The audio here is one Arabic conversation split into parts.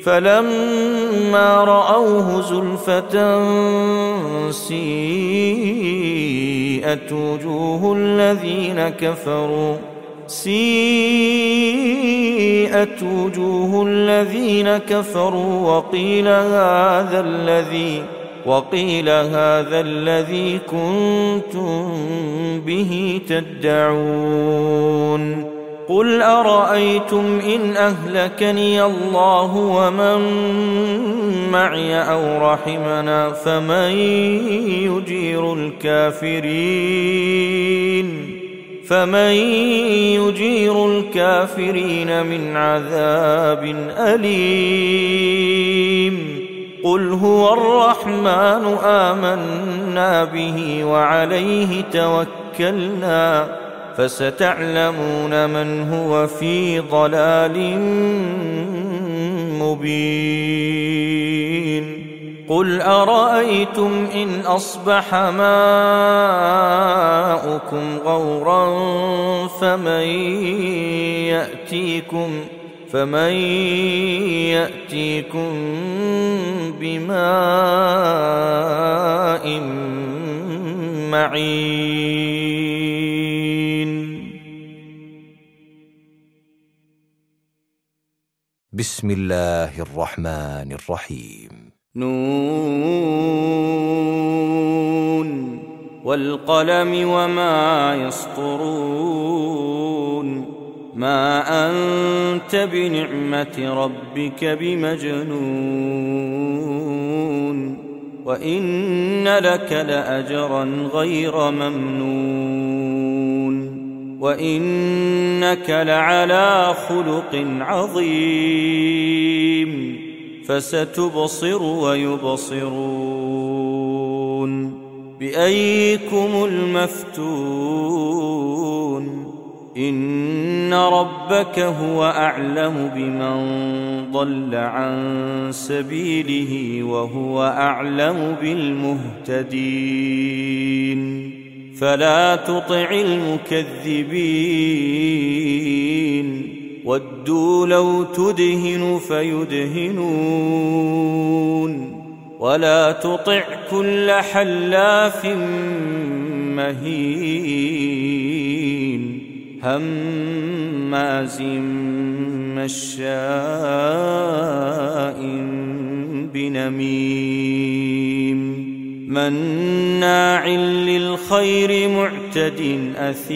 فلما رأوه زلفة سيئت وجوه الذين كفروا وقيل هذا الذي كنتم به تدعون. قل أرأيتم إن أهلكني الله ومن معي أو رحمنا فمن يجير الكافرين من عذاب أليم. قل هو الرحمن آمنا به وعليه توكلنا فستعلمون من هو في ضلال مبين. قل أرأيتم إن أصبح ماؤكم غورا فمن يأتيكم بماء معين. بسم الله الرحمن الرحيم. نون والقلم وما يسطرون. ما أنت بنعمة ربك بمجنون. وإن لك لأجرا غير ممنون. وإنك لعلى خلق عظيم. فستبصر ويبصرون. بأيكم المفتون. إن ربك هو أعلم بمن ضل عن سبيله وهو أعلم بالمهتدين. فلا تطع المكذبين. ودوا لو تدهن فيدهنون. ولا تطع كل حلاف مهين هماز مشاء بنميم مناع للخير معتد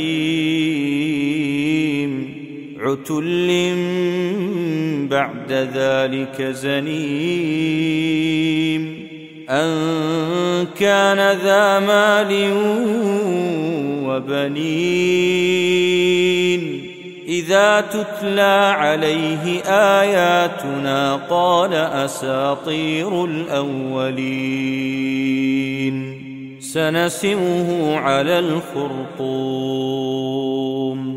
أثيم عتل بعد ذلك زنيم أن كان ذا مال وبنين إذا تتلى عليه آياتنا قال أساطير الأولين سنسمه على الخرطوم